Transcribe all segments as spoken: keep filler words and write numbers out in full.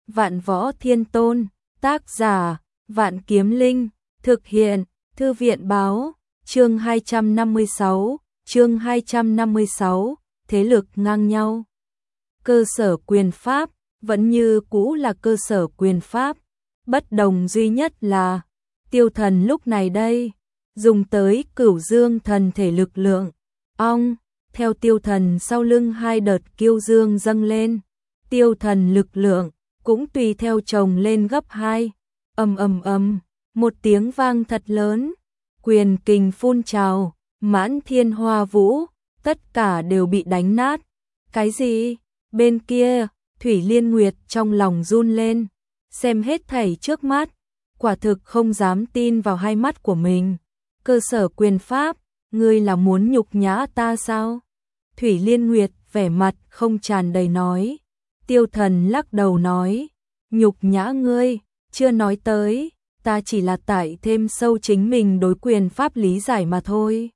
Vạn Võ Thiên Tôn, tác giả, Vạn Kiếm Linh, thực hiện, Thư viện báo, chương hai trăm năm mươi sáu, chương hai trăm năm mươi sáu, thế lực ngang nhau. Cơ sở quyền pháp, vẫn như cũ là cơ sở quyền pháp, bất đồng duy nhất là, Tiêu Thần lúc này đây, dùng tới Cửu Dương thần thể lực lượng, ong, theo Tiêu Thần sau lưng hai đợt kiêu dương dâng lên, Tiêu Thần lực lượng cũng tùy theo chồng lên gấp hai, ầm ầm ầm, một tiếng vang thật lớn, quyền kình phun trào, mãn thiên hoa vũ, tất cả đều bị đánh nát. Cái gì? Bên kia, Thủy Liên Nguyệt trong lòng run lên, xem hết thảy trước mắt, quả thực không dám tin vào hai mắt của mình. Cơ sở quyền pháp, ngươi là muốn nhục nhã ta sao? Thủy Liên Nguyệt vẻ mặt không tràn đầy nói. Tiêu Thần lắc đầu nói, nhục nhã ngươi, chưa nói tới, ta chỉ là tải thêm sâu chính mình đối quyền pháp lý giải mà thôi.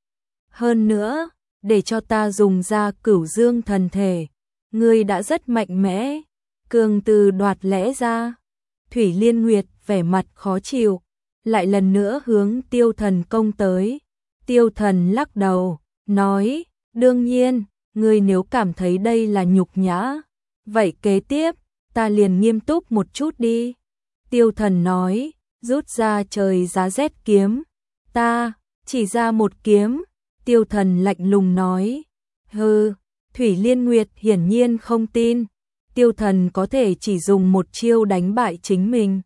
Hơn nữa, để cho ta dùng ra Cửu Dương thần thể, ngươi đã rất mạnh mẽ, cường từ đoạt lẽ ra. Thủy Liên Nguyệt vẻ mặt khó chịu, lại lần nữa hướng Tiêu Thần công tới. Tiêu Thần lắc đầu, nói, đương nhiên, ngươi nếu cảm thấy đây là nhục nhã, vậy kế tiếp, ta liền nghiêm túc một chút đi. Tiêu Thần nói, rút ra trời giá rét kiếm. Ta, chỉ ra một kiếm. Tiêu Thần lạnh lùng nói, hừ. Thủy Liên Nguyệt hiển nhiên không tin, Tiêu Thần có thể chỉ dùng một chiêu đánh bại chính mình.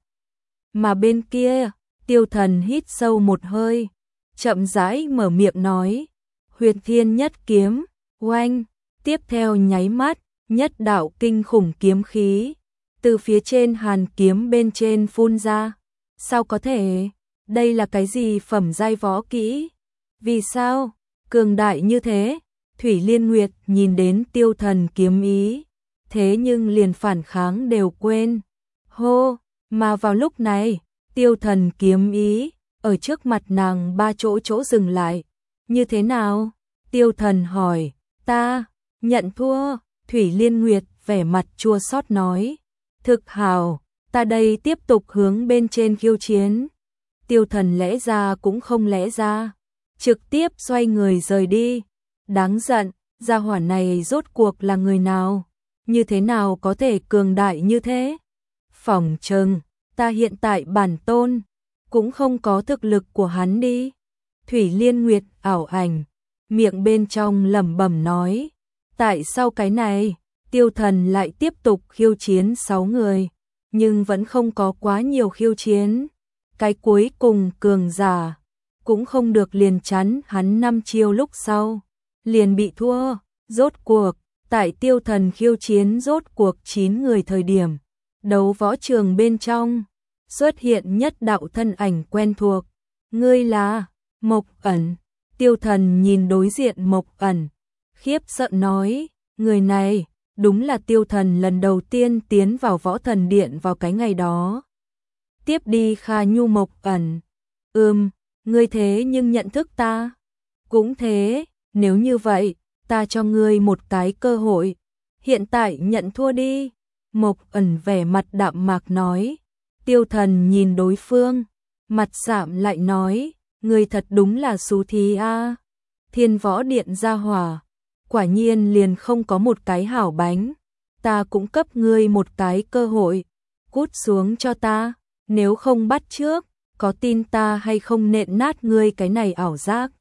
Mà bên kia, Tiêu Thần hít sâu một hơi, chậm rãi mở miệng nói, Huyền Thiên Nhất Kiếm, oanh, tiếp theo nháy mắt, nhất đạo kinh khủng kiếm khí, từ phía trên hàn kiếm bên trên phun ra. Sao có thể? Đây là cái gì phẩm giai võ kỹ? Vì sao? Cường đại như thế? Thủy Liên Nguyệt nhìn đến Tiêu Thần kiếm ý, thế nhưng liền phản kháng đều quên. Hô, mà vào lúc này, Tiêu Thần kiếm ý, ở trước mặt nàng ba chỗ chỗ dừng lại. Như thế nào? Tiêu Thần hỏi, ta, nhận thua. Thủy Liên Nguyệt vẻ mặt chua xót nói, thực hào, ta đây tiếp tục hướng bên trên khiêu chiến. Tiêu Thần lẽ ra cũng không lẽ ra, trực tiếp xoay người rời đi. Đáng giận, gia hỏa này rốt cuộc là người nào? Như thế nào có thể cường đại như thế? Phỏng chừng, ta hiện tại bản tôn, cũng không có thực lực của hắn đi. Thủy Liên Nguyệt ảo ảnh, miệng bên trong lẩm bẩm nói. Tại sao cái này, Tiêu Thần lại tiếp tục khiêu chiến sáu người, nhưng vẫn không có quá nhiều khiêu chiến. Cái cuối cùng cường giả, cũng không được liền chắn hắn năm chiêu lúc sau, liền bị thua. Rốt cuộc, tại Tiêu Thần khiêu chiến rốt cuộc chín người thời điểm, đấu võ trường bên trong, xuất hiện nhất đạo thân ảnh quen thuộc. Ngươi là Mộc Ẩn. Tiêu Thần nhìn đối diện Mộc Ẩn, khiếp sợ nói, người này, đúng là Tiêu Thần lần đầu tiên tiến vào võ thần điện vào cái ngày đó. Tiếp đi Kha Nhu. Mộc Ẩn, ừm, ngươi thế nhưng nhận thức ta? Cũng thế, nếu như vậy, ta cho ngươi một cái cơ hội, hiện tại nhận thua đi. Mộc Ẩn vẻ mặt đạm mạc nói. Tiêu Thần nhìn đối phương, mặt sạm lại nói, ngươi thật đúng là xú thí a. Thiên Võ Điện gia hỏa, quả nhiên liền không có một cái hảo bánh, ta cũng cấp ngươi một cái cơ hội, cút xuống cho ta, nếu không bắt trước, có tin ta hay không nện nát ngươi cái này ảo giác.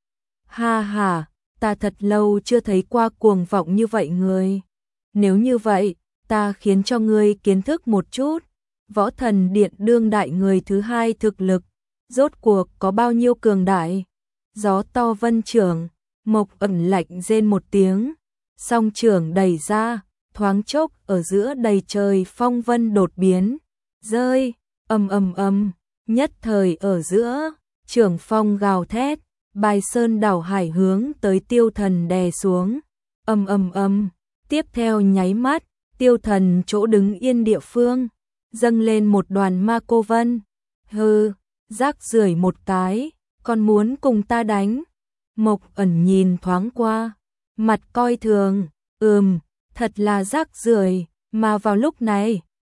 Ha ha, ta thật lâu chưa thấy qua cuồng vọng như vậy người. Nếu như vậy, ta khiến cho ngươi kiến thức một chút, võ thần điện đương đại người thứ hai thực lực, rốt cuộc có bao nhiêu cường đại. Gió to vân trưởng, Mộc Ẩn lạnh rên một tiếng, song trưởng đẩy ra, thoáng chốc ở giữa đầy trời phong vân đột biến, rơi, ầm ầm ầm, nhất thời ở giữa, trưởng phong gào thét, bài sơn đảo hải hướng tới Tiêu Thần đè xuống, ầm ầm ầm, tiếp theo nháy mắt, Tiêu Thần chỗ đứng yên địa phương, dâng lên một đoàn ma cô vân. Hừ, rác rưởi một cái, còn muốn cùng ta đánh? Mộc Ẩn nhìn thoáng qua, mặt coi thường, ừm, thật là rác rưởi, mà vào lúc này,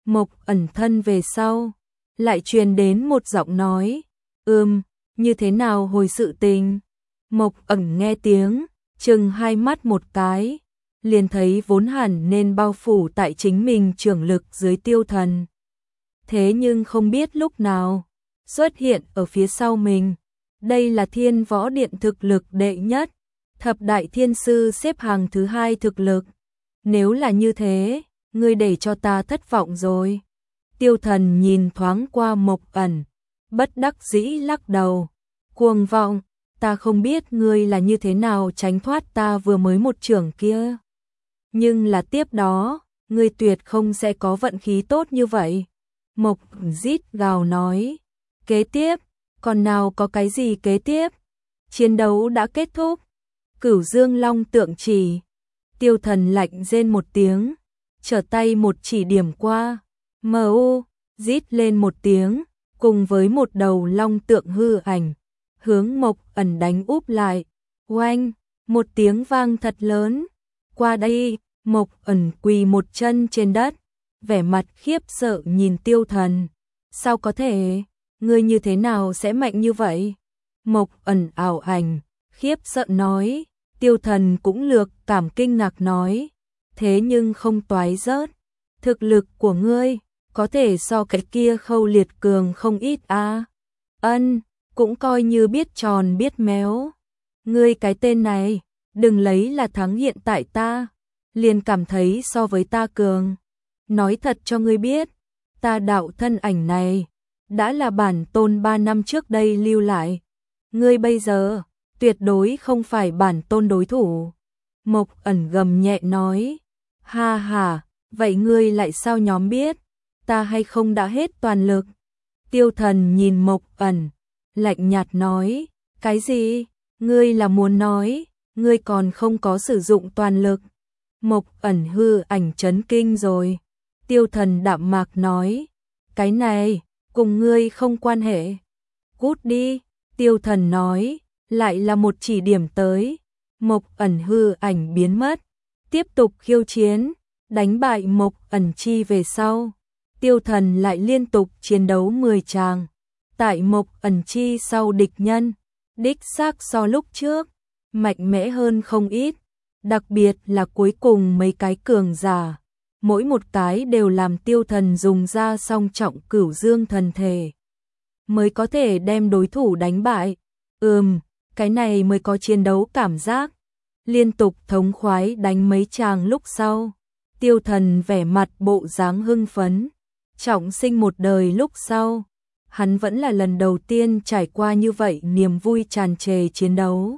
Mộc Ẩn thân về sau, lại truyền đến một giọng nói, ừm, như thế nào hồi sự tình? Mộc Ẩn nghe tiếng, chừng hai mắt một cái, liền thấy vốn hẳn nên bao phủ tại chính mình trưởng lực dưới Tiêu Thần. Thế nhưng không biết lúc nào, xuất hiện ở phía sau mình. Đây là Thiên Võ Điện thực lực đệ nhất, thập đại thiên sư xếp hàng thứ hai thực lực. Nếu là như thế, ngươi để cho ta thất vọng rồi. Tiêu Thần nhìn thoáng qua Mộc Ẩn, bất đắc dĩ lắc đầu. Cuồng vọng, ta không biết ngươi là như thế nào tránh thoát ta vừa mới một trưởng kia. Nhưng là tiếp đó, ngươi tuyệt không sẽ có vận khí tốt như vậy. Mộc rít gào nói. Kế tiếp, còn nào có cái gì kế tiếp? Chiến đấu đã kết thúc. Cửu Dương Long tượng chỉ. Tiêu Thần lạnh rên một tiếng, trở tay một chỉ điểm qua. Mờ u, rít lên một tiếng, cùng với một đầu long tượng hư ảnh, hướng Mộc Ẩn đánh úp lại. Oanh, một tiếng vang thật lớn. Qua đây, Mộc Ẩn quỳ một chân trên đất, vẻ mặt khiếp sợ nhìn Tiêu Thần. Sao có thể? Ngươi như thế nào sẽ mạnh như vậy? Mộc Ẩn ảo ảnh, khiếp sợ nói. Tiêu Thần cũng lược cảm kinh ngạc nói. Thế nhưng không toái rớt. Thực lực của ngươi, có thể so cái kia Khâu Liệt cường không ít à? Ân, cũng coi như biết tròn biết méo. Ngươi cái tên này, đừng lấy là thắng hiện tại ta, liền cảm thấy so với ta cường. Nói thật cho ngươi biết, ta đạo thân ảnh này, đã là bản tôn ba năm trước đây lưu lại. Ngươi bây giờ, tuyệt đối không phải bản tôn đối thủ. Mộc Ẩn gầm nhẹ nói. Ha ha, vậy ngươi lại sao nhóm biết, ta hay không đã hết toàn lực? Tiêu Thần nhìn Mộc Ẩn, lạnh nhạt nói. Cái gì? Ngươi là muốn nói, ngươi còn không có sử dụng toàn lực? Mộc Ẩn hư ảnh chấn kinh rồi. Tiêu Thần đạm mạc nói. Cái này, cùng ngươi không quan hệ. Cút đi, Tiêu Thần nói, lại là một chỉ điểm tới. Mộc Ẩn hư ảnh biến mất, tiếp tục khiêu chiến, đánh bại Mộc Ẩn chi về sau. Tiêu Thần lại liên tục chiến đấu mười tràng. Tại Mộc Ẩn chi sau địch nhân, đích xác so lúc trước, mạnh mẽ hơn không ít. Đặc biệt là cuối cùng mấy cái cường giả, mỗi một cái đều làm Tiêu Thần dùng ra song trọng cửu dương thần thể, mới có thể đem đối thủ đánh bại. Ừm, cái này mới có chiến đấu cảm giác. Liên tục thống khoái đánh mấy tràng lúc sau, Tiêu Thần vẻ mặt bộ dáng hưng phấn. Trọng sinh một đời lúc sau, hắn vẫn là lần đầu tiên trải qua như vậy niềm vui tràn trề chiến đấu.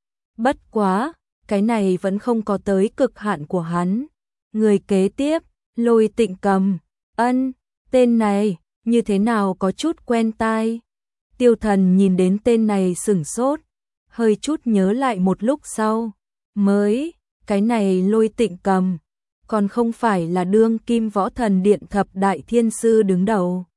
Bất quá, cái này vẫn không có tới cực hạn của hắn. Người kế tiếp, Lôi Tịnh Cầm. Ân, tên này, như thế nào có chút quen tai. Tiêu Thần nhìn đến tên này sửng sốt, hơi chút nhớ lại một lúc sau. Mới, cái này Lôi Tịnh Cầm, còn không phải là đương kim Võ Thần Điện thập đại thiên sư đứng đầu.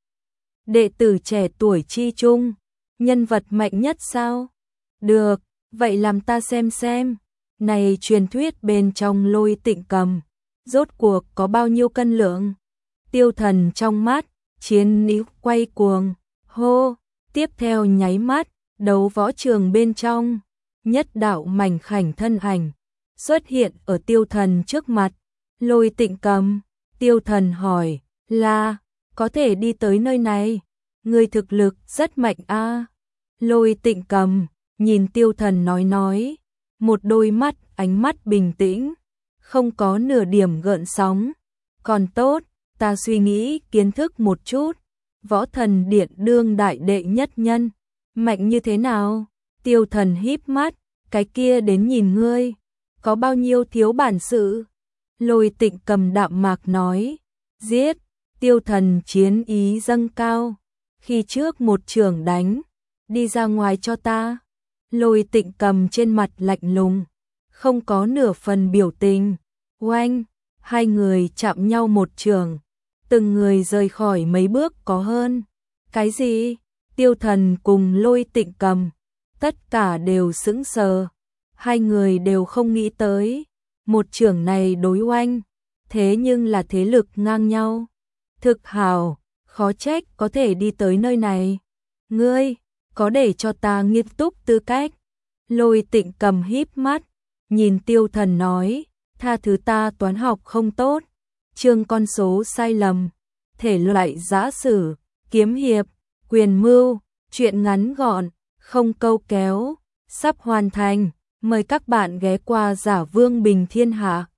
Đệ tử trẻ tuổi chi chung, nhân vật mạnh nhất sao? Được, vậy làm ta xem xem. Này truyền thuyết bên trong Lôi Tịnh Cầm, rốt cuộc có bao nhiêu cân lượng? Tiêu Thần trong mắt, chiến níu quay cuồng, hô, tiếp theo nháy mắt, đấu võ trường bên trong, nhất đạo mảnh khảnh thân ảnh, xuất hiện ở Tiêu Thần trước mặt. Lôi Tịnh Cầm, Tiêu Thần hỏi, là, có thể đi tới nơi này, người thực lực rất mạnh a. À? Lôi Tịnh Cầm, nhìn Tiêu Thần nói nói, một đôi mắt, ánh mắt bình tĩnh, không có nửa điểm gợn sóng. Còn tốt, ta suy nghĩ kiến thức một chút, Võ Thần Điện đương đại đệ nhất nhân, mạnh như thế nào? Tiêu Thần híp mắt, cái kia đến nhìn ngươi, có bao nhiêu thiếu bản sự? Lôi Tịnh Cầm đạm mạc nói, giết. Tiêu Thần chiến ý dâng cao, khi trước một trường đánh, đi ra ngoài cho ta. Lôi Tịnh Cầm trên mặt lạnh lùng, không có nửa phần biểu tình. Oanh, hai người chạm nhau một trường, từng người rời khỏi mấy bước có hơn. Cái gì? Tiêu Thần cùng Lôi Tịnh Cầm, tất cả đều sững sờ. Hai người đều không nghĩ tới, một trường này đối oanh, thế nhưng là thế lực ngang nhau. thực hào, khó trách có thể đi tới nơi này. Ngươi, có để cho ta nghiêm túc tư cách. Lôi Tịnh Cầm híp mắt, nhìn Tiêu Thần nói, tha thứ ta toán học không tốt, chương con số sai lầm, thể loại giã sử, kiếm hiệp, quyền mưu, truyện ngắn gọn, không câu kéo, sắp hoàn thành, mời các bạn ghé qua Giả Vương Bình Thiên Hạ.